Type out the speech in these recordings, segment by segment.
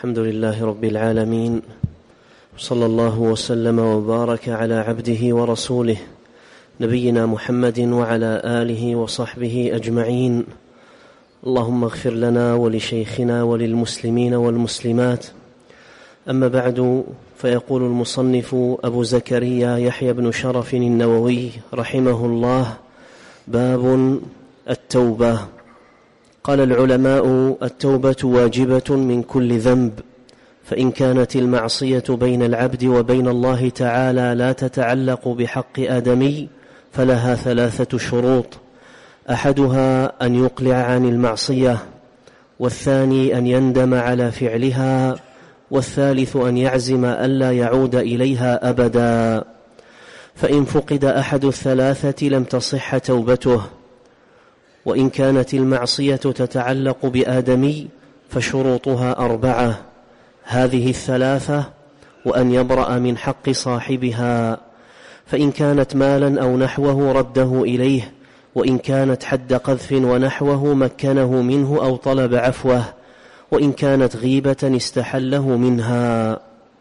الحمد لله رب العالمين، صلى الله وسلم وبارك على عبده ورسوله نبينا محمد وعلى آله وصحبه أجمعين. اللهم اغفر لنا ولشيخنا وللمسلمين والمسلمات. أما بعد، فيقول المصنف أبو زكريا يحيى بن شرف النووي رحمه الله: باب التوبة. قال العلماء: التوبة واجبة من كل ذنب، فإن كانت المعصية بين العبد وبين الله تعالى لا تتعلق بحق آدمي فلها 3 شروط: أحدها أن يقلع عن المعصية، والثاني أن يندم على فعلها، والثالث أن يعزم ألا يعود إليها أبدا. فإن فقد أحد الثلاثة لم تصح توبته. وإن كانت المعصية تتعلق بآدمي فشروطها 4: هذه 3: وأن يبرأ من حق صاحبها، فإن كانت مالا أو نحوه رده إليه، وإن كانت حد قذف ونحوه مكنه منه أو طلب عفوه، وإن كانت غيبة استحله منها.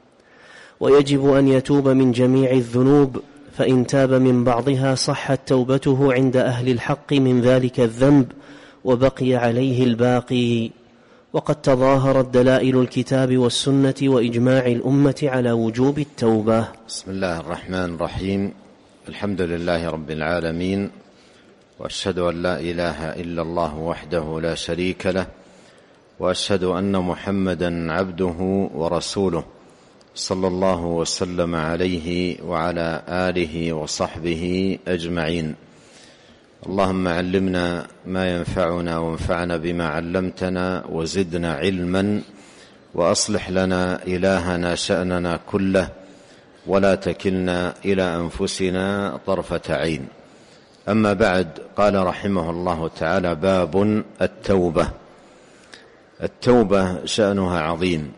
ويجب أن يتوب من جميع الذنوب، فإن تاب من بعضها صحت توبته عند أهل الحق من ذلك الذنب، وبقي عليه الباقي. وقد تظاهرت دلائل الكتاب والسنة وإجماع الأمة على وجوب التوبة. بسم الله الرحمن الرحيم. الحمد لله رب العالمين، وأشهد أن لا إله إلا الله وحده لا شريك له، وأشهد أن محمدا عبده ورسوله، صلى الله وسلم عليه وعلى آله وصحبه أجمعين. اللهم علمنا ما ينفعنا، وانفعنا بما علمتنا، وزدنا علما، وأصلح لنا إلهنا شأننا كله، ولا تكلنا إلى أنفسنا طرفة عين. أما بعد، قال رحمه الله تعالى: باب التوبة. التوبة شأنها عظيم،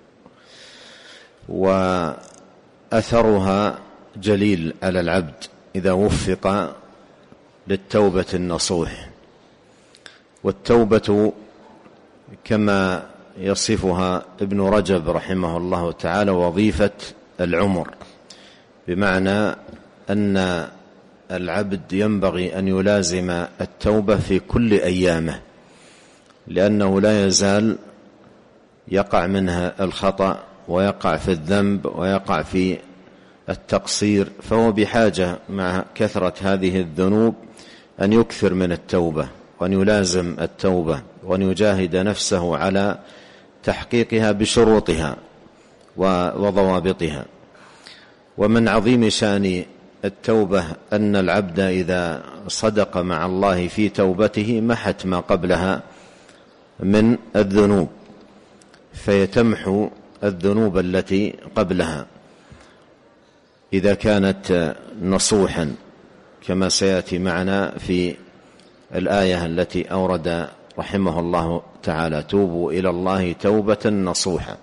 وأثرها جليل على العبد إذا وفق للتوبة النصوح. والتوبة كما يصفها ابن رجب رحمه الله تعالى وظيفة العمر، بمعنى أن العبد ينبغي أن يلازم التوبة في كل أيامه، لأنه لا يزال يقع منها الخطأ، ويقع في الذنب، ويقع في التقصير، فهو بحاجة مع كثرة هذه الذنوب أن يكثر من التوبة، وأن يلازم التوبة، وأن يجاهد نفسه على تحقيقها بشروطها وضوابطها. ومن عظيم شأن التوبة أن العبد إذا صدق مع الله في توبته محت ما قبلها من الذنوب، فيتمحو الذنوب التي قبلها إذا كانت نصوحا، كما سيأتي معنا في الآية التي أورد رحمه الله تعالى: توبوا إلى الله توبة نصوحا.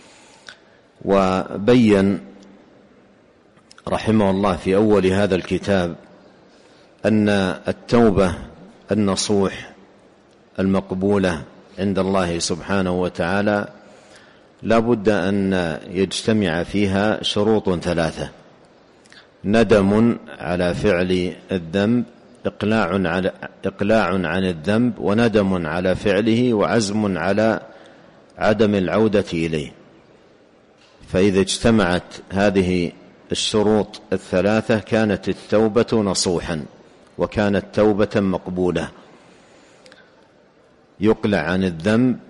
وبين رحمه الله في أول هذا الكتاب أن التوبة النصوح المقبولة عند الله سبحانه وتعالى لا بد أن يجتمع فيها شروط 3: ندم على فعل الذنب، إقلاع عن الذنب، وندم على فعله، وعزم على عدم العودة إليه. فإذا اجتمعت هذه الشروط 3 كانت التوبة نصوحا، وكانت توبة مقبولة. يقلع عن الذنب،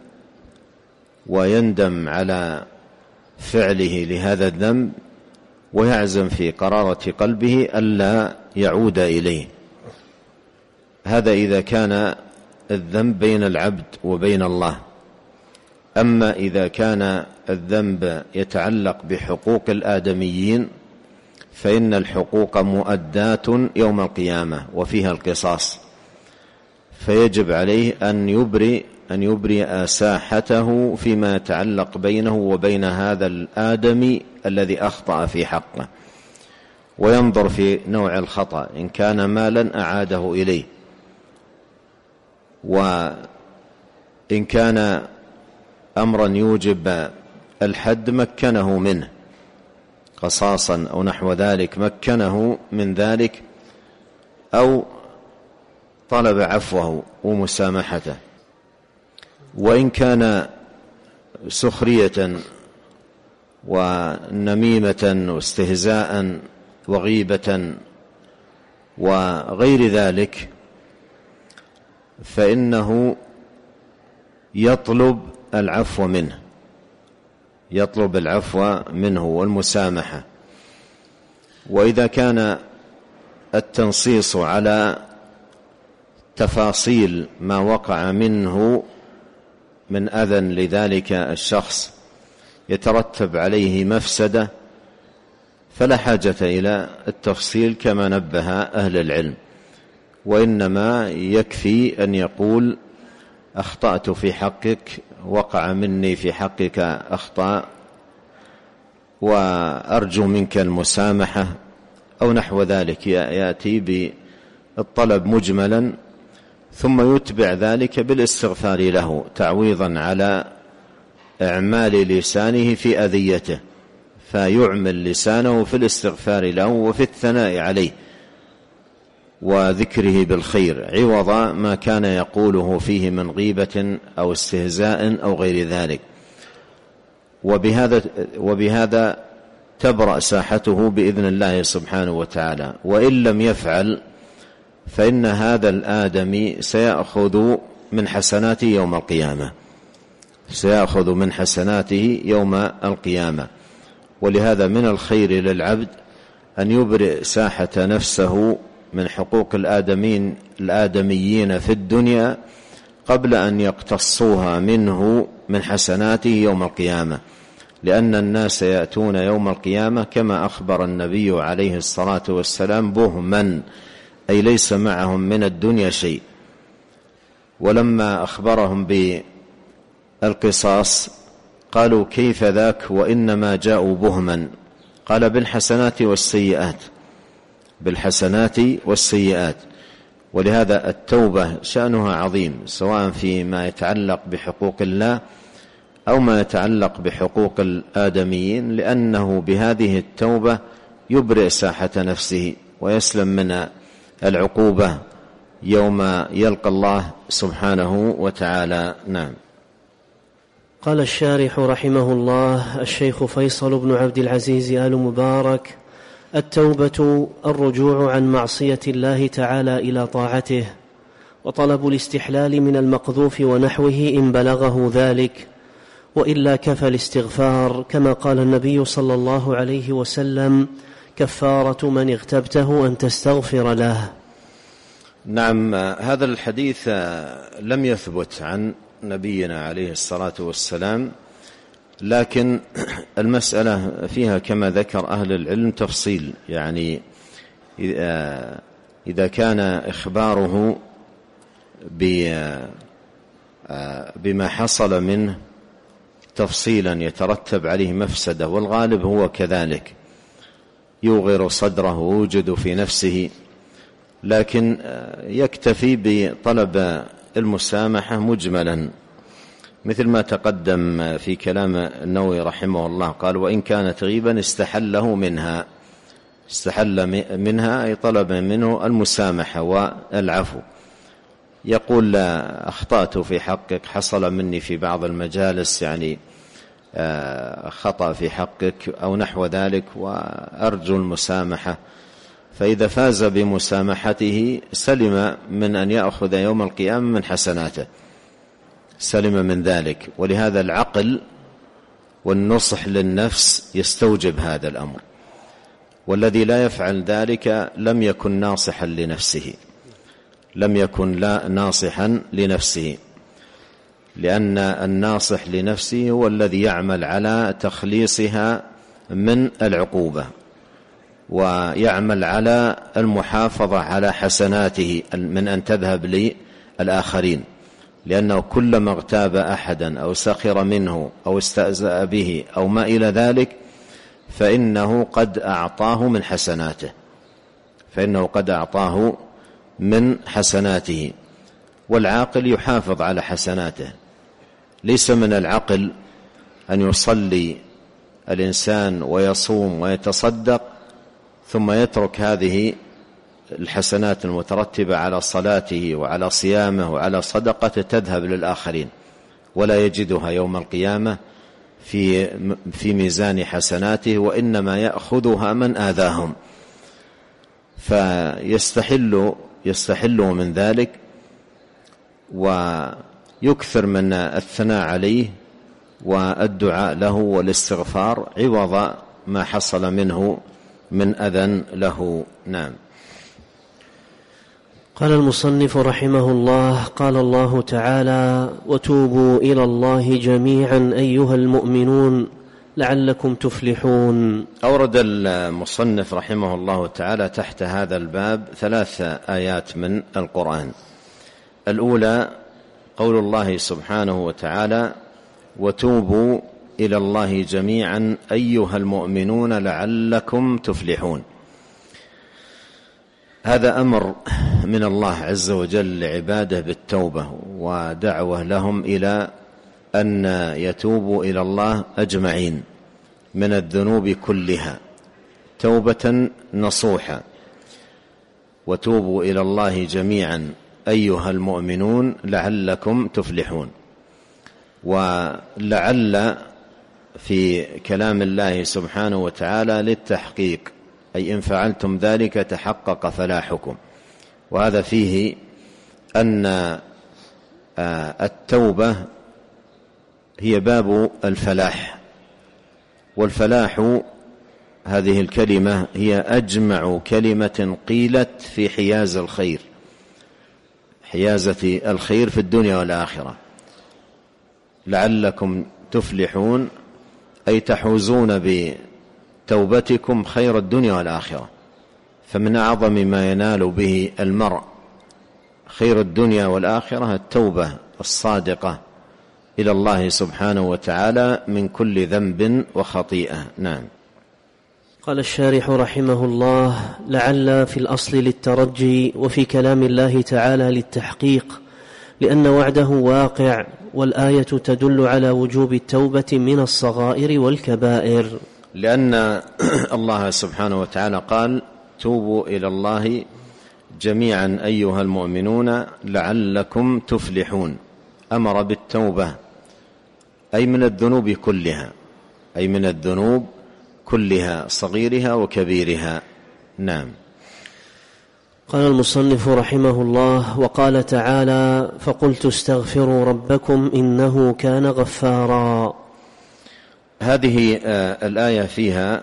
ويندم على فعله لهذا الذنب، ويعزم في قرارة قلبه ألا يعود إليه. هذا إذا كان الذنب بين العبد وبين الله. أما إذا كان الذنب يتعلق بحقوق الآدميين فإن الحقوق مؤداة يوم القيامة، وفيها القصاص، فيجب عليه أن يبرئ ساحته فيما يتعلق بينه وبين هذا الآدمي الذي أخطأ في حقه، وينظر في نوع الخطأ، إن كان مالا أعاده إليه، وإن كان أمرا يوجب الحد مكنه منه قصاصا أو نحو ذلك، مكنه من ذلك، أو طلب عفوه ومسامحته. وإن كان سخرية ونميمة واستهزاء وغيبة وغير ذلك، فإنه يطلب العفو منه، يطلب العفو منه والمسامحة. وإذا كان التنصيص على تفاصيل ما وقع منه من أذى لذلك الشخص يترتب عليه مفسدة، فلا حاجة إلى التفصيل كما نبه أهل العلم، وإنما يكفي أن يقول: أخطأت في حقك، وقع مني في حقك أخطاء، وأرجو منك المسامحة، أو نحو ذلك. يأتي بالطلب مجملا، ثم يتبع ذلك بالاستغفار له تعويضا على إعمال لسانه في أذيته، فيعمل لسانه في الاستغفار له وفي الثناء عليه وذكره بالخير، عوض ما كان يقوله فيه من غيبة أو استهزاء أو غير ذلك. وبهذا تبرأ ساحته بإذن الله سبحانه وتعالى. وإن لم يفعل فإن هذا الآدمي سيأخذ من حسناته يوم القيامة، سيأخذ من حسناته يوم القيامة. ولهذا من الخير للعبد أن يبرئ ساحة نفسه من حقوق الآدميين في الدنيا قبل أن يقتصوها منه من حسناته يوم القيامة، لأن الناس يأتون يوم القيامة كما أخبر النبي عليه الصلاة والسلام بهما، أي ليس معهم من الدنيا شيء. ولما أخبرهم بالقصاص قالوا: كيف ذاك وإنما جاءوا بهما؟ قال: بالحسنات والسيئات، بالحسنات والسيئات. ولهذا التوبة شأنها عظيم، سواء فيما يتعلق بحقوق الله أو ما يتعلق بحقوق الآدميين، لأنه بهذه التوبة يبرئ ساحة نفسه ويسلم من العقوبة يوم يلقى الله سبحانه وتعالى. نعم. قال الشارح رحمه الله الشيخ فيصل بن عبد العزيز آل مبارك: التوبة الرجوع عن معصية الله تعالى إلى طاعته، وطلب الاستحلال من المقذوف ونحوه إن بلغه ذلك، وإلا كفى الاستغفار، كما قال النبي صلى الله عليه وسلم: كفارة من اغتبته أن تستغفر له. نعم، هذا الحديث لم يثبت عن نبينا عليه الصلاة والسلام، لكن المسألة فيها كما ذكر أهل العلم تفصيل. يعني إذا كان إخباره بما حصل منه تفصيلا يترتب عليه مفسدة، والغالب هو كذلك، يوغر صدره ويوجد في نفسه، لكن يكتفي بطلب المسامحة مجملا، مثل ما تقدم في كلام النووي رحمه الله، قال: وإن كانت غيبا استحله منها، استحل منها أي طلب منه المسامحة والعفو. يقول: لا أخطأت في حقك، حصل مني في بعض المجالس يعني خطأ في حقك أو نحو ذلك، وأرجو المسامحة. فإذا فاز بمسامحته سلم من أن يأخذ يوم القيامة من حسناته، سلم من ذلك. ولهذا العقل والنصح للنفس يستوجب هذا الأمر، والذي لا يفعل ذلك لم يكن ناصحا لنفسه، لم يكن لا ناصحا لنفسه، لأن الناصح لنفسه هو الذي يعمل على تخليصها من العقوبة، ويعمل على المحافظة على حسناته من أن تذهب للآخرين، لأنه كلما اغتاب أحدا أو سخر منه أو استأذى به أو ما إلى ذلك فإنه قد أعطاه من حسناته، فإنه قد أعطاه من حسناته. والعاقل يحافظ على حسناته، ليس من العقل أن يصلي الإنسان ويصوم ويتصدق ثم يترك هذه الحسنات المترتبة على صلاته وعلى صيامه وعلى صدقته تذهب للآخرين ولا يجدها يوم القيامة في ميزان حسناته، وإنما يأخذها من آذاهم، فيستحل من ذلك ويكثر من الثناء عليه والدعاء له والاستغفار عوض ما حصل منه من أذى له. نعم. قال المصنف رحمه الله: قال الله تعالى: وتوبوا إلى الله جميعا أيها المؤمنون لعلكم تفلحون. أورد المصنف رحمه الله تعالى تحت هذا الباب 3 آيات من القرآن. الأولى قول الله سبحانه وتعالى: وتوبوا إلى الله جميعا أيها المؤمنون لعلكم تفلحون. هذا أمر من الله عز وجل لعباده بالتوبة ودعوة لهم إلى أن يتوبوا إلى الله أجمعين من الذنوب كلها توبة نصوحة. وتوبوا إلى الله جميعا أيها المؤمنون لعلكم تفلحون. ولعل في كلام الله سبحانه وتعالى للتحقيق، أي إن فعلتم ذلك تحقق فلاحكم. وهذا فيه أن التوبة هي باب الفلاح، والفلاح هذه الكلمة هي أجمع كلمة قيلت في حياز الخير، حيازة الخير في الدنيا والآخرة. لعلكم تفلحون أي تحوزون بتوبتكم خير الدنيا والآخرة. فمن أعظم ما ينال به المرء خير الدنيا والآخرة التوبة الصادقة إلى الله سبحانه وتعالى من كل ذنب وخطيئة. نعم. قال الشارح رحمه الله: لعل في الأصل للترجي، وفي كلام الله تعالى للتحقيق، لأن وعده واقع، والآية تدل على وجوب التوبة من الصغائر والكبائر. لأن الله سبحانه وتعالى قال: توبوا إلى الله جميعا أيها المؤمنون لعلكم تفلحون. أمر بالتوبة أي من الذنوب كلها، أي من الذنوب كلها صغيرها وكبيرها. نعم. قال المصنف رحمه الله: وقال تعالى: فقلت استغفروا ربكم إنه كان غفارا. هذه الآية فيها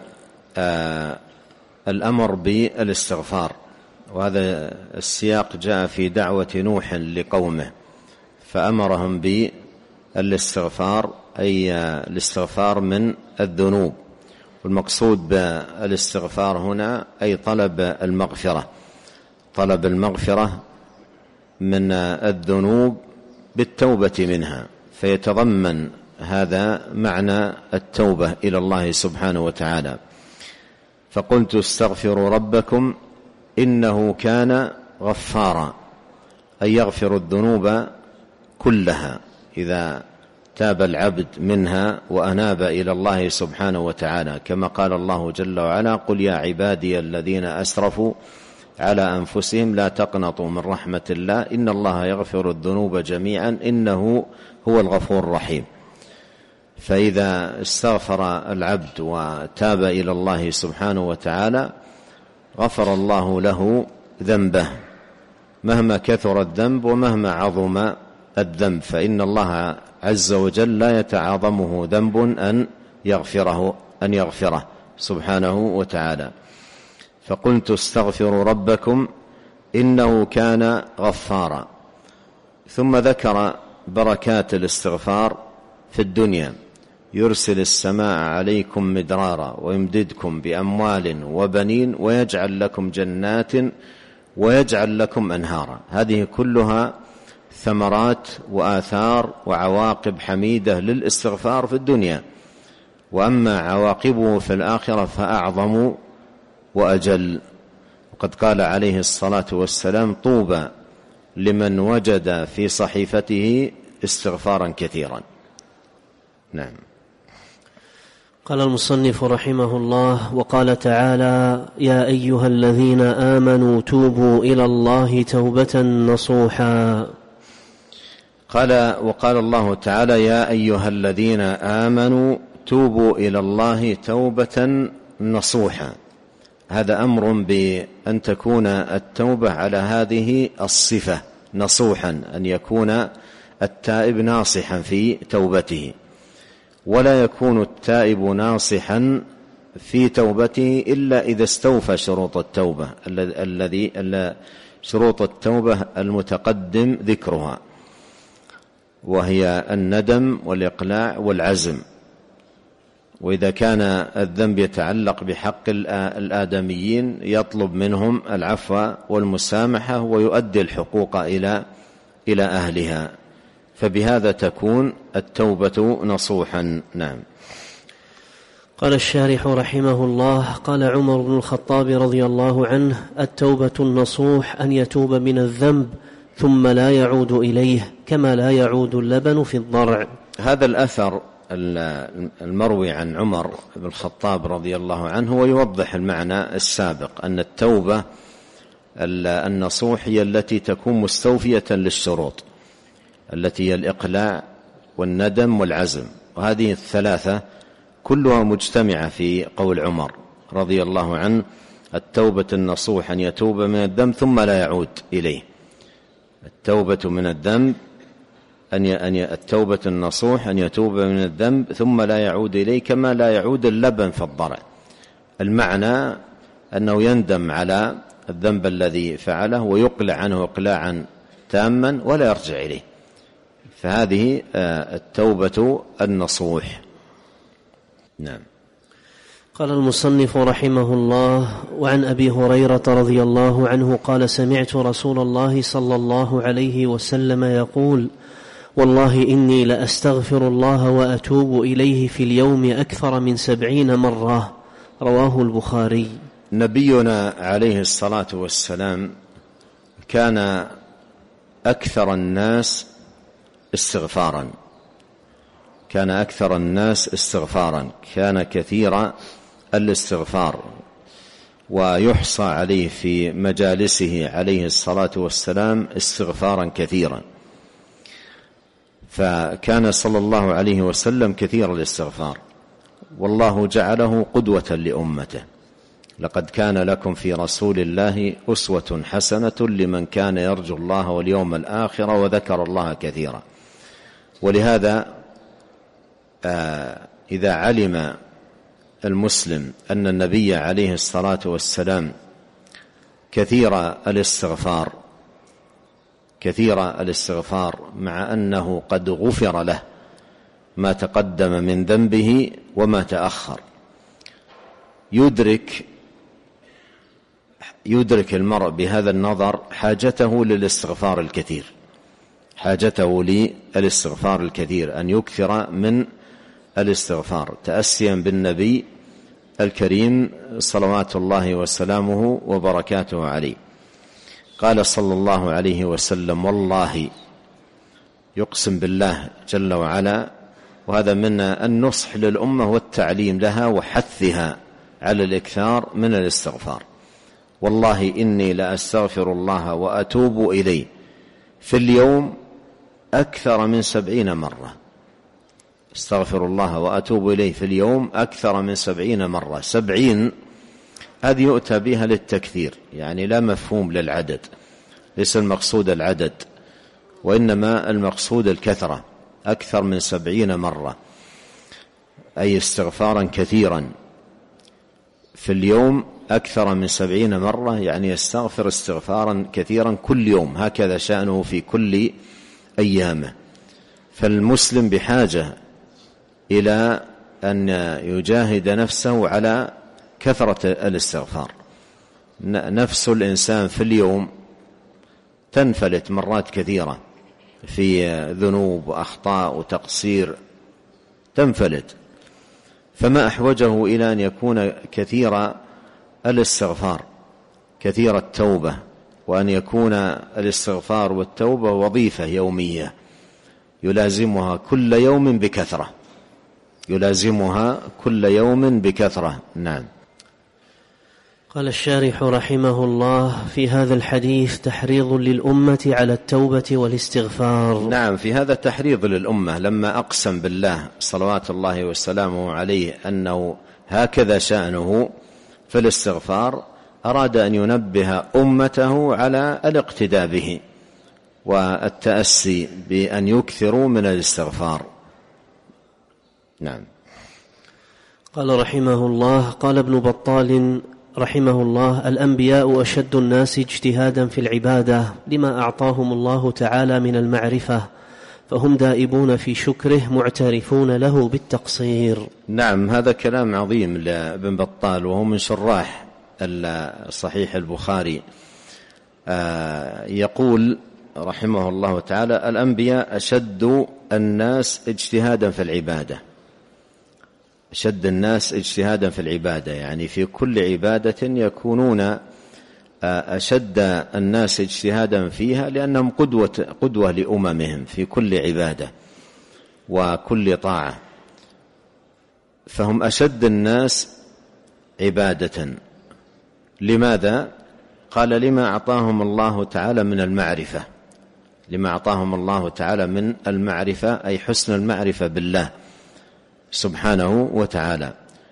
الأمر بالاستغفار، وهذا السياق جاء في دعوة نوح لقومه فأمرهم بالاستغفار، أي الاستغفار من الذنوب. والمقصود بالاستغفار هنا أي طلب المغفرة، طلب المغفرة من الذنوب بالتوبة منها، فيتضمن هذا معنى التوبة إلى الله سبحانه وتعالى. فقلت استغفروا ربكم إنه كان غفارا، أي يغفر الذنوب كلها إذا تاب العبد منها وأناب إلى الله سبحانه وتعالى، كما قال الله جل وعلا: قل يا عبادي الذين أسرفوا على أنفسهم لا تقنطوا من رحمة الله إن الله يغفر الذنوب جميعا إنه هو الغفور الرحيم. فإذا استغفر العبد وتاب إلى الله سبحانه وتعالى غفر الله له ذنبه مهما كثر الذنب ومهما عظم الذنب، فإن الله عز وجل لا يتعاظمه ذنب أن يغفره سبحانه وتعالى. فقلت استغفروا ربكم إنه كان غفارا. ثم ذكر بركات الاستغفار في الدنيا: يرسل السماء عليكم مدرارا ويمددكم بأموال وبنين ويجعل لكم جنات ويجعل لكم أنهارا. هذه كلها ثمرات وآثار وعواقب حميدة للاستغفار في الدنيا، وأما عواقبه في الآخرة فأعظم وأجل. وقد قال عليه الصلاة والسلام: طوبى لمن وجد في صحيفته استغفارا كثيرا. نعم. قال المصنف رحمه الله: وقال تعالى: يا أيها الذين آمنوا توبوا إلى الله توبة نصوحا. وقال الله تعالى: يا أيها الذين آمنوا توبوا إلى الله توبة نصوحا. هذا أمر بأن تكون التوبة على هذه الصفة نصوحا، أن يكون التائب ناصحا في توبته، ولا يكون التائب ناصحا في توبته إلا إذا استوفى شروط التوبة شروط التوبة المتقدم ذكرها، وهي الندم والإقلاع والعزم. وإذا كان الذنب يتعلق بحق الآدميين يطلب منهم العفو والمسامحة ويؤدي الحقوق إلى أهلها، فبهذا تكون التوبة نصوحا. نعم. قال الشارح رحمه الله: قال عمر بن الخطاب رضي الله عنه: التوبة النصوح أن يتوب من الذنب ثم لا يعود إليه كما لا يعود اللبن في الضرع. هذا الأثر المروي عن عمر بن الخطاب رضي الله عنه ويوضح المعنى السابق، أن التوبة النصوح هي التي تكون مستوفية للشروط، التي هي الإقلاع والندم والعزم، وهذه الثلاثة كلها مجتمعة في قول عمر رضي الله عنه: التوبة النصوح أن يتوب من الذنب ثم لا يعود إليه. التوبة من الذنب التوبة النصوح أن يتوب من الذنب ثم لا يعود إليه كما لا يعود اللبن في الضرع. المعنى أنه يندم على الذنب الذي فعله ويقلع عنه إقلاعا تاما ولا يرجع إليه، فهذه التوبة النصوح. نعم. قال المصنف رحمه الله: وعن أبي هريرة رضي الله عنه قال: سمعت رسول الله صلى الله عليه وسلم يقول: والله إني لأستغفر الله وأتوب إليه في اليوم أكثر من 70 مرة. رواه البخاري. نبينا عليه الصلاة والسلام كان أكثر الناس استغفارا، كان كثير الاستغفار، ويحصى عليه في مجالسه عليه الصلاة والسلام استغفارا كثيرا، فكان صلى الله عليه وسلم كثير الاستغفار، والله جعله قدوة لأمته. لقد كان لكم في رسول الله أسوة حسنة لمن كان يرجو الله واليوم الآخر وذكر الله كثيرا. ولهذا إذا علم المسلم أن النبي عليه الصلاة والسلام كثير الاستغفار مع أنه قد غفر له ما تقدم من ذنبه وما تأخر، يدرك المرء بهذا النظر حاجته للاستغفار الكثير، أن يكثر من الاستغفار تأسيا بالنبي الكريم صلوات الله وسلامه وبركاته عليه. قال صلى الله عليه وسلم: والله، يقسم بالله جل وعلا، وهذا من النصح للأمة والتعليم لها وحثها على الإكثار من الاستغفار: والله إني لأستغفر الله وأتوب إليه في اليوم أكثر من 70 مرة. استغفر الله وأتوب إليه في اليوم أكثر من 70 مرة. 70 هذه يؤتى بها للتكثير، يعني لا مفهوم للعدد، ليس المقصود العدد، وإنما المقصود الكثرة، أكثر من 70 مرة، أي استغفارا كثيرا في اليوم أكثر من 70 مرة، يعني يستغفر استغفارا كثيرا كل يوم، هكذا شأنه في كل أيامه. فالمسلم بحاجة إلى أن يجاهد نفسه على كثرة الاستغفار. نفس الإنسان في اليوم تنفلت مرات كثيرة في ذنوب وأخطاء وتقصير، تنفلت، فما أحوجه إلى أن يكون كثير الاستغفار، كثير التوبة، وأن يكون الاستغفار والتوبة وظيفة يومية يلازمها كل يوم بكثرة، يلازمها كل يوم بكثرة. نعم. قال الشارح رحمه الله: في هذا الحديث تحريض للأمة على التوبة والاستغفار. نعم، في هذا تحريض للأمة لما أقسم بالله صلوات الله وسلامه عليه أنه هكذا شأنه في الاستغفار، أراد أن ينبه أمته على الاقتداء به والتأسي بأن يكثروا من الاستغفار. نعم. قال رحمه الله: قال ابن بطال رحمه الله: الأنبياء أشد الناس اجتهادا في العبادة لما أعطاهم الله تعالى من المعرفة، فهم دائبون في شكره معترفون له بالتقصير. نعم، هذا كلام عظيم لابن بطال، وهو من شراح صحيح البخاري. يقول رحمه الله تعالى: الأنبياء أشد الناس اجتهادا في العبادة. أشد الناس اجتهادا في العبادة يعني في كل عبادة يكونون أشد الناس اجتهادا فيها، لأنهم قدوة لأممهم في كل عبادة وكل طاعة، فهم أشد الناس عبادة. لماذا؟ قال: لما أعطاهم الله تعالى من المعرفة. لما أعطاهم الله تعالى من المعرفة، أي حسن المعرفة بالله سبحانه وتعالى.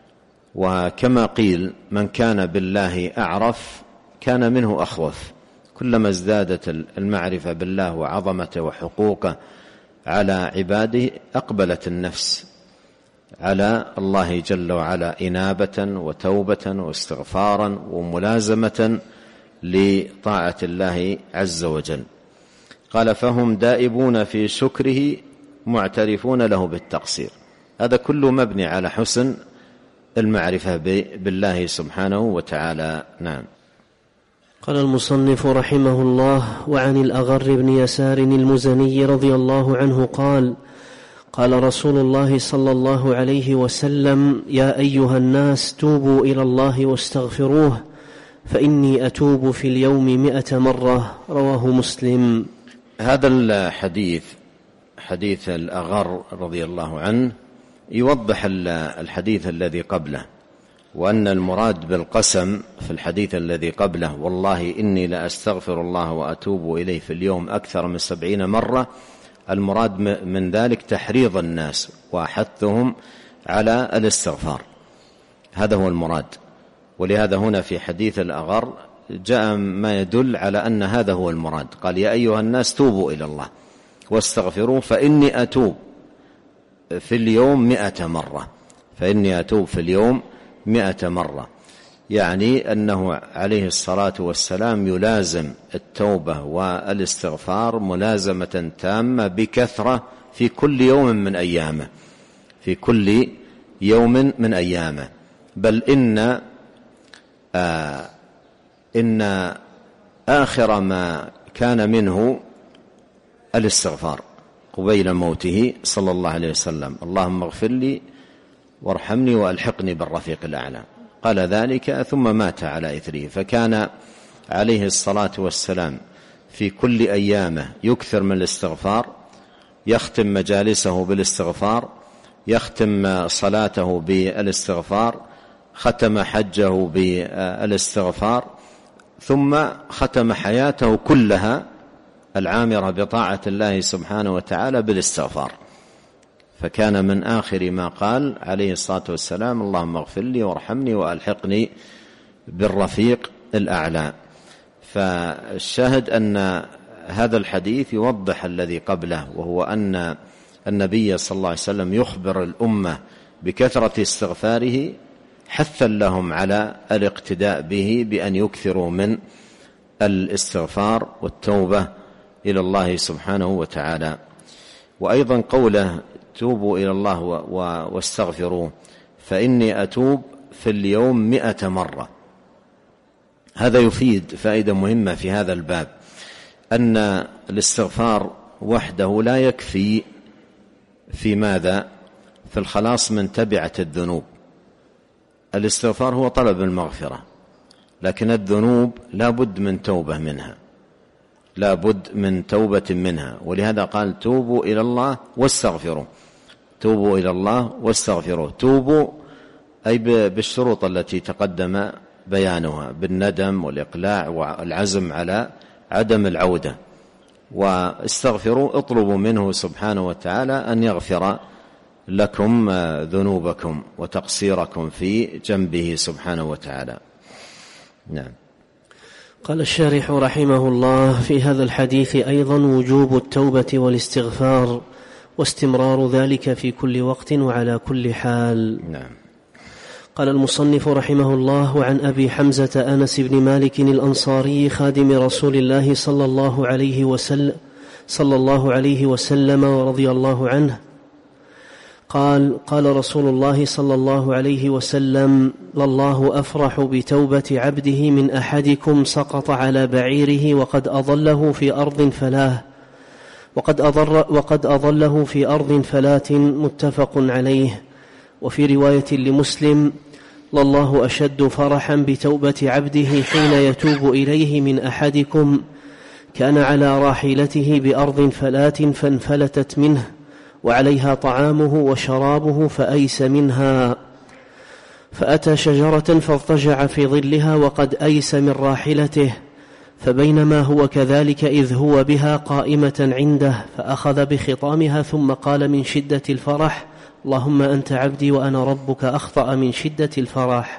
وكما قيل: من كان بالله أعرف كان منه أخوف. كلما ازدادت المعرفة بالله وعظمته وحقوقه على عباده أقبلت النفس على الله جل وعلا إنابة وتوبة واستغفارا وملازمة لطاعة الله عز وجل. قال: فهم دائبون في شكره معترفون له بالتقصير. هذا كله مبني على حسن المعرفة بالله سبحانه وتعالى. نعم. قال المصنف رحمه الله: وعن الأغر بن يسار المزني رضي الله عنه قال: قال رسول الله صلى الله عليه وسلم: يا أيها الناس توبوا إلى الله واستغفروه فإني أتوب في اليوم 100 مرة. رواه مسلم. هذا الحديث حديث الأغر رضي الله عنه يوضح الحديث الذي قبله، وأن المراد بالقسم في الحديث الذي قبله: والله إني لأستغفر الله وأتوب إليه في اليوم أكثر من 70 مرة، المراد من ذلك تحريض الناس وحثهم على الاستغفار. هذا هو المراد. ولهذا هنا في حديث الأغر جاء ما يدل على أن هذا هو المراد. قال: يا أيها الناس توبوا إلى الله واستغفروه فإني أتوب في اليوم 100 مرة. فإني أتوب في اليوم 100 مرة، يعني أنه عليه الصلاة والسلام يلازم التوبة والاستغفار ملازمة تامة بكثرة في كل يوم من أيامه، في كل يوم من أيامه. بل إن آخر ما كان منه الاستغفار قبيل موته صلى الله عليه وسلم: اللهم اغفر لي وارحمني وألحقني بالرفيق الأعلى. قال ذلك ثم مات على إثره. فكان عليه الصلاة والسلام في كل أيامه يكثر من الاستغفار، يختم مجالسه بالاستغفار، يختم صلاته بالاستغفار، ختم حجه بالاستغفار، ثم ختم حياته كلها العامرة بطاعة الله سبحانه وتعالى بالاستغفار. فكان من آخر ما قال عليه الصلاة والسلام: اللهم اغفر لي وارحمني وألحقني بالرفيق الأعلى. فالشاهد أن هذا الحديث يوضح الذي قبله، وهو أن النبي صلى الله عليه وسلم يخبر الأمة بكثرة استغفاره حثا لهم على الاقتداء به بأن يكثروا من الاستغفار والتوبة إلى الله سبحانه وتعالى. وأيضا قوله: توبوا إلى الله واستغفروه فإني أتوب في اليوم 100 مرة. هذا يفيد فائدة مهمة في هذا الباب، أن الاستغفار وحده لا يكفي في ماذا؟ في الخلاص من تبعة الذنوب. الاستغفار هو طلب المغفرة، لكن الذنوب لا بد من توبة منها، لا بد من توبة منها. ولهذا قال: توبوا إلى الله واستغفروا. توبوا إلى الله واستغفروه. توبوا أي بالشروط التي تقدم بيانها، بالندم والإقلاع والعزم على عدم العودة. واستغفروا اطلبوا منه سبحانه وتعالى أن يغفر لكم ذنوبكم وتقصيركم في جنبه سبحانه وتعالى. نعم. قال الشارح رحمه الله: في هذا الحديث أيضا وجوب التوبة والاستغفار واستمرار ذلك في كل وقت وعلى كل حال. نعم. قال المصنف رحمه الله: عن أبي حمزة أنس بن مالك الأنصاري خادم رسول الله صلى الله عليه وسلم ورضي الله عنه قال: قال رسول الله صلى الله عليه وسلم: لله أفرح بتوبة عبده من أحدكم سقط على بعيره وقد أضله في أرض فلات. متفق عليه. وفي رواية لمسلم: لله أشد فرحا بتوبة عبده حين يتوب إليه من أحدكم كان على راحلته بأرض فلات فانفلتت منه وعليها طعامه وشرابه فأيس منها، فأتى شجرة فاضطجع في ظلها وقد أيس من راحلته، فبينما هو كذلك إذ هو بها قائمة عنده فأخذ بخطامها ثم قال من شدة الفرح: اللهم أنت عبدي وأنا ربك، أخطأ من شدة الفرح.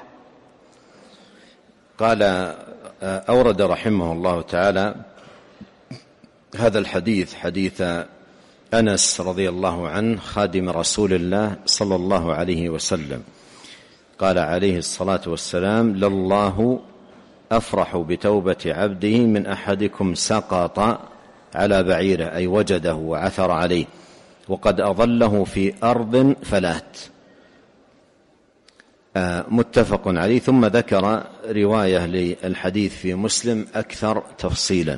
قال أورد رحمه الله تعالى هذا الحديث، حديث أنس رضي الله عنه خادم رسول الله صلى الله عليه وسلم، قال عليه الصلاة والسلام: لله أفرح بتوبة عبده من أحدكم سقط على بعيره، أي وجده وعثر عليه وقد أضله في أرض فلات. متفق عليه. ثم ذكر رواية للحديث في مسلم أكثر تفصيلا.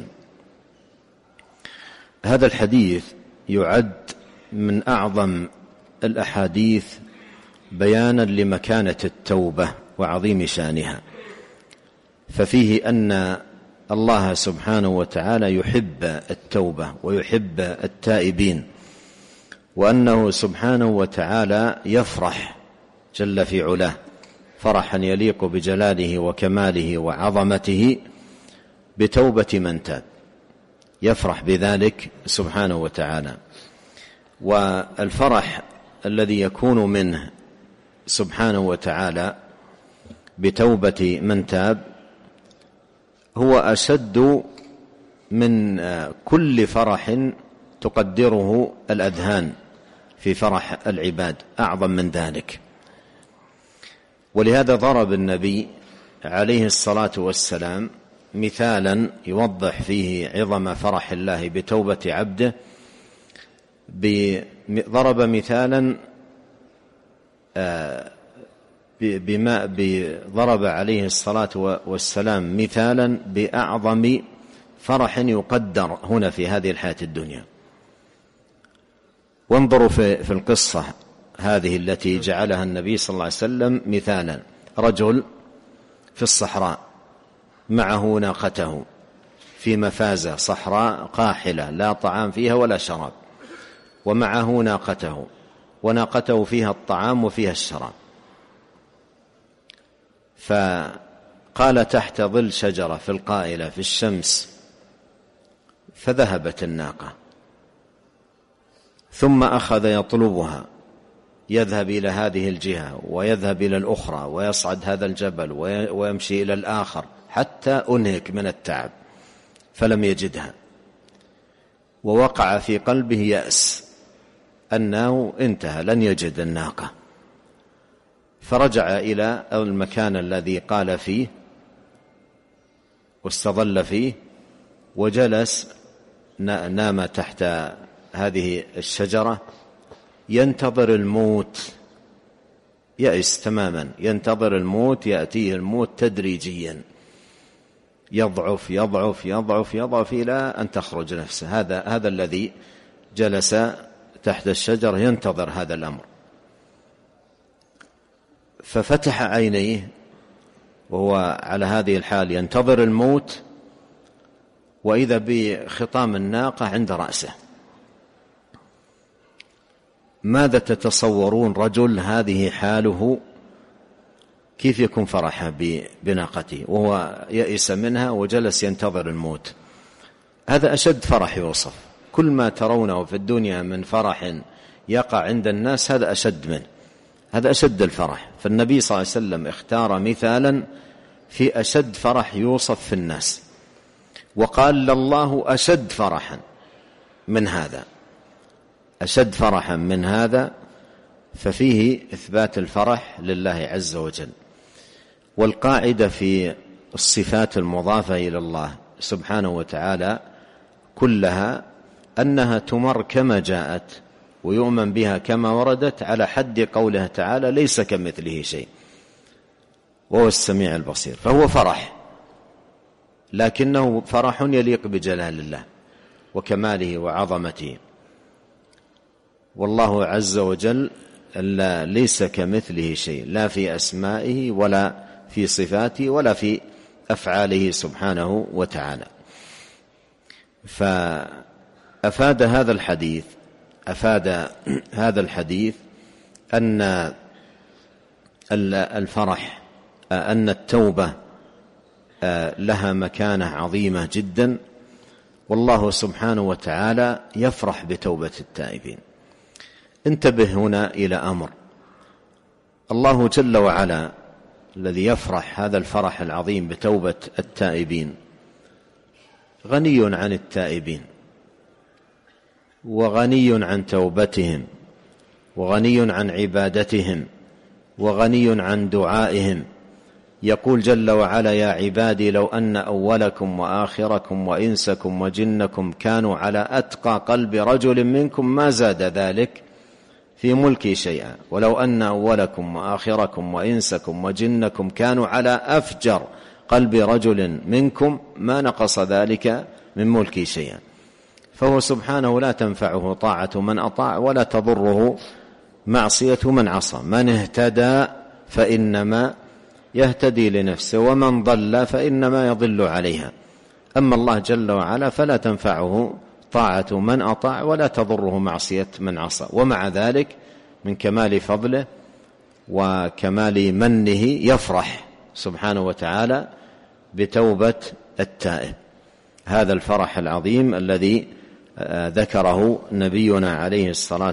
هذا الحديث يعد من أعظم الأحاديث بيانا لمكانة التوبة وعظيم شأنها، ففيه أن الله سبحانه وتعالى يحب التوبة ويحب التائبين، وأنه سبحانه وتعالى يفرح جل في علاه فرحا يليق بجلاله وكماله وعظمته بتوبة من تاب، يفرح بذلك سبحانه وتعالى. والفرح الذي يكون منه سبحانه وتعالى بتوبة من تاب هو أشد من كل فرح تقدره الأذهان في فرح العباد، أعظم من ذلك. ولهذا ضرب النبي عليه الصلاة والسلام مثالا يوضح فيه عظم فرح الله بتوبة عبده. ضرب مثالا ضرب عليه الصلاة والسلام مثالا بأعظم فرح يقدر هنا في هذه الحياة الدنيا. وانظروا في القصة هذه التي جعلها النبي صلى الله عليه وسلم مثالا: رجل في الصحراء معه ناقته في مفازة صحراء قاحلة لا طعام فيها ولا شراب، ومعه ناقته، وناقته فيها الطعام وفيها الشراب، فقال تحت ظل شجرة في القائلة في الشمس، فذهبت الناقة، ثم أخذ يطلبها، يذهب إلى هذه الجهة ويذهب إلى الأخرى ويصعد هذا الجبل ويمشي إلى الآخر حتى أنهك من التعب فلم يجدها، ووقع في قلبه يأس أنه انتهى لن يجد الناقة، فرجع إلى المكان الذي قال فيه واستظل فيه وجلس، نام تحت هذه الشجرة ينتظر الموت، يأس تماما، ينتظر الموت، يأتيه الموت تدريجيا، يضعف يضعف يضعف يضعف إلى أن تخرج نفسه. هذا الذي جلس تحت الشجرة ينتظر هذا الأمر، ففتح عينيه وهو على هذه الحال ينتظر الموت، وإذا بخطام الناقة عند رأسه. ماذا تتصورون رجل هذه حاله كيف يكون فرحه بناقته وهو يئس منها وجلس ينتظر الموت؟ هذا أشد فرح يوصف. كل ما ترونه في الدنيا من فرح يقع عند الناس هذا أشد منه، هذا أشد الفرح. فالنبي صلى الله عليه وسلم اختار مثالا في أشد فرح يوصف في الناس، وقال لله أشد فرحا من هذا، أشد فرحا من هذا، ففيه إثبات الفرح لله عز وجل. والقاعدة في الصفات المضافة إلى الله سبحانه وتعالى كلها أنها تمر كما جاءت ويؤمن بها كما وردت، على حد قوله تعالى ليس كمثله شيء وهو السميع البصير. فهو فرح، لكنه فرح يليق بجلال الله وكماله وعظمته. والله عز وجل ليس كمثله شيء، لا في أسمائه ولا في صفاته ولا في أفعاله سبحانه وتعالى. فأفاد هذا الحديث أن الفرح، أن التوبة لها مكانة عظيمة جدا، والله سبحانه وتعالى يفرح بتوبة التائبين. انتبه هنا إلى أمر، الله جل وعلا الذي يفرح هذا الفرح العظيم بتوبة التائبين غني عن التائبين، وغني عن توبتهم، وغني عن عبادتهم، وغني عن دعائهم. يقول جل وعلا يا عبادي لو أن أولكم وآخركم وإنسكم وجنكم كانوا على أتقى قلب رجل منكم ما زاد ذلك في ملكي شيئا، ولو أن أولكم وآخركم وإنسكم وجنكم كانوا على أفجر قلب رجل منكم ما نقص ذلك من ملكي شيئا. فهو سبحانه لا تنفعه طاعة من أطاع ولا تضره معصية من عصى. من اهتدى فإنما يهتدي لنفسه، ومن ضل فإنما يضل عليها. أما الله جل وعلا فلا تنفعه طاعة من أطاع ولا تضره معصية من عصى. ومع ذلك من كمال فضله وكمال منه يفرح سبحانه وتعالى بتوبة التائب. هذا الفرح العظيم الذي ذكره نبينا عليه الصلاة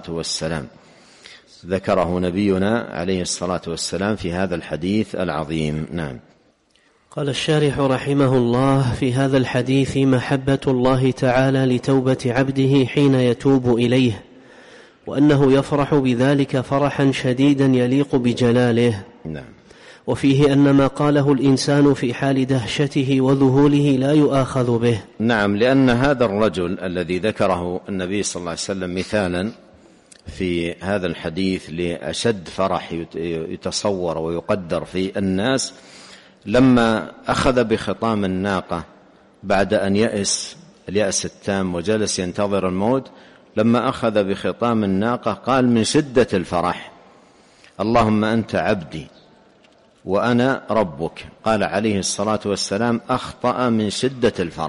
والسلام في هذا الحديث العظيم. نعم. قال الشارح رحمه الله: في هذا الحديث محبة الله تعالى لتوبة عبده حين يتوب إليه، وأنه يفرح بذلك فرحا شديدا يليق بجلاله. نعم. وفيه أن ما قاله الإنسان في حال دهشته وذهوله لا يؤاخذ به. نعم، لأن هذا الرجل الذي ذكره النبي صلى الله عليه وسلم مثالا في هذا الحديث لأشد فرح يتصور ويقدر في الناس، لما أخذ بخطام الناقة بعد أن يأس اليأس التام وجلس ينتظر الموت، لما أخذ بخطام الناقة قال من شدة الفرح: اللهم أنت عبدي وأنا ربك. قال عليه الصلاة والسلام: أخطأ من شدة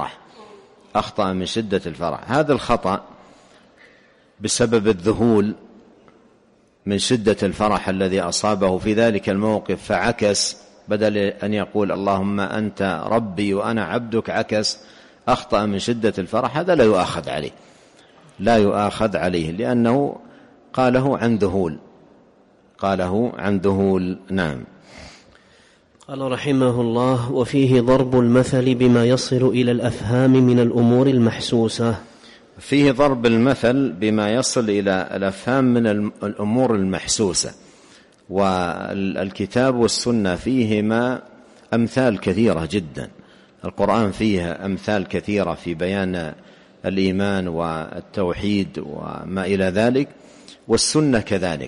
الفرح. هذا الخطأ بسبب الذهول من شدة الفرح الذي أصابه في ذلك الموقف، فعكس، بدل أن يقول اللهم أنت ربي وأنا عبدك عكس، أخطأ من شدة الفرح. هذا لا يؤاخذ عليه لأنه قاله عن ذهول. نعم. قال رحمه الله: وفيه ضرب المثل بما يصل إلى الأفهام من الأمور المحسوسة. فيه ضرب المثل بما يصل إلى الأفهام من الأمور المحسوسة. والكتاب والسنة فيهما أمثال كثيرة جدا. القرآن فيه أمثال كثيرة في بيان الإيمان والتوحيد وما إلى ذلك، والسنة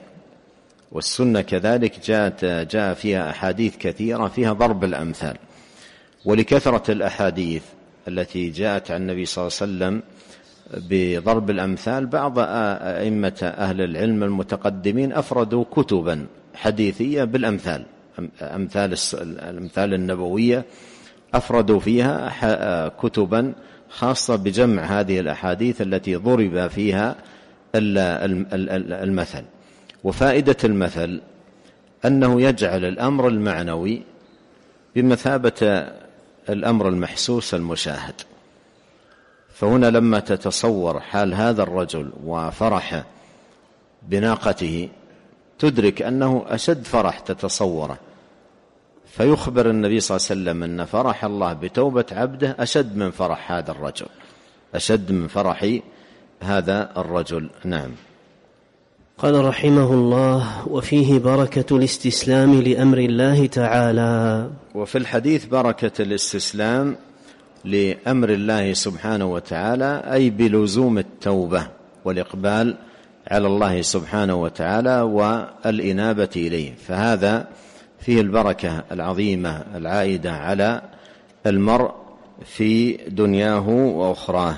كذلك جاء فيها أحاديث كثيرة فيها ضرب الأمثال. ولكثرة الأحاديث التي جاءت عن النبي صلى الله عليه وسلم بضرب الأمثال، بعض أئمة أهل العلم المتقدمين أفردوا كتبا حديثية بالأمثال، الأمثال النبوية، أفردوا فيها كتبا خاصة بجمع هذه الأحاديث التي ضرب فيها المثل. وفائدة المثل أنه يجعل الأمر المعنوي بمثابة الأمر المحسوس المشاهد. فهنا لما تتصور حال هذا الرجل وفرح بناقته تدرك أنه أشد فرح تتصوره، فيخبر النبي صلى الله عليه وسلم أن فرح الله بتوبة عبده أشد من فرح هذا الرجل، أشد من فرح هذا الرجل. نعم. قال رحمه الله: وفيه بركة الاستسلام لأمر الله تعالى. وفي الحديث بركة الاستسلام لأمر الله سبحانه وتعالى، أي بلزوم التوبة والإقبال على الله سبحانه وتعالى والإنابة إليه، فهذا فيه البركة العظيمة العائدة على المرء في دنياه وأخراه.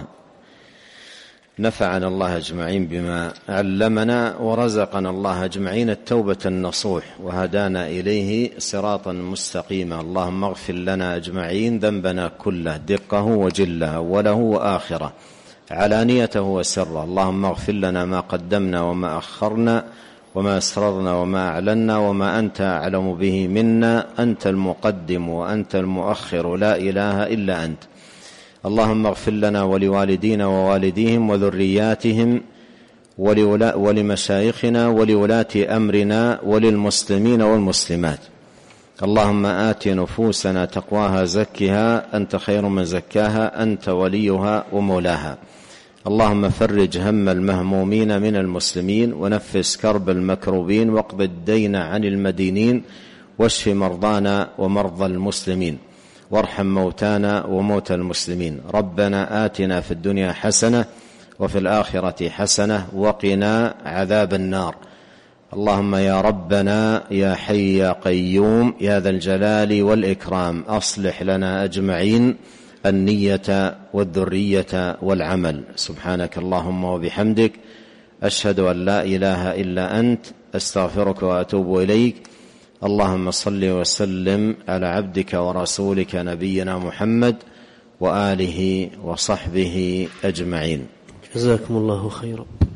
نفعنا الله أجمعين بما علمنا، ورزقنا الله أجمعين التوبة النصوح، وهدانا إليه صراطا مستقيما. اللهم اغفر لنا أجمعين ذنبنا كله، دقه وجله، أوله وآخره، علانيته وسره. اللهم اغفر لنا ما قدمنا وما أخرنا وما أسررنا وما أعلنا وما أنت أعلم به منا، أنت المقدم وأنت المؤخر، لا إله إلا أنت. اللهم اغفر لنا ولوالدينا ووالديهم وذرياتهم ولمشايخنا ولولاة أمرنا وللمسلمين والمسلمات. اللهم آت نفوسنا تقواها زكها أنت خير من زكاها، أنت وليها ومولاها. اللهم فرج هم المهمومين من المسلمين، ونفس كرب المكروبين، واقض الدين عن المدينين، واشف مرضانا ومرضى المسلمين، وارحم موتانا وموتى المسلمين. ربنا آتنا في الدنيا حسنة وفي الآخرة حسنة وقنا عذاب النار. اللهم يا ربنا يا حي يا قيوم يا ذا الجلال والإكرام، أصلح لنا أجمعين النية والذرية والعمل. سبحانك اللهم وبحمدك، أشهد أن لا إله إلا أنت، أستغفرك وأتوب إليك. اللهم صل وسلم على عبدك ورسولك نبينا محمد وآله وصحبه أجمعين. جزاكم الله خيرا.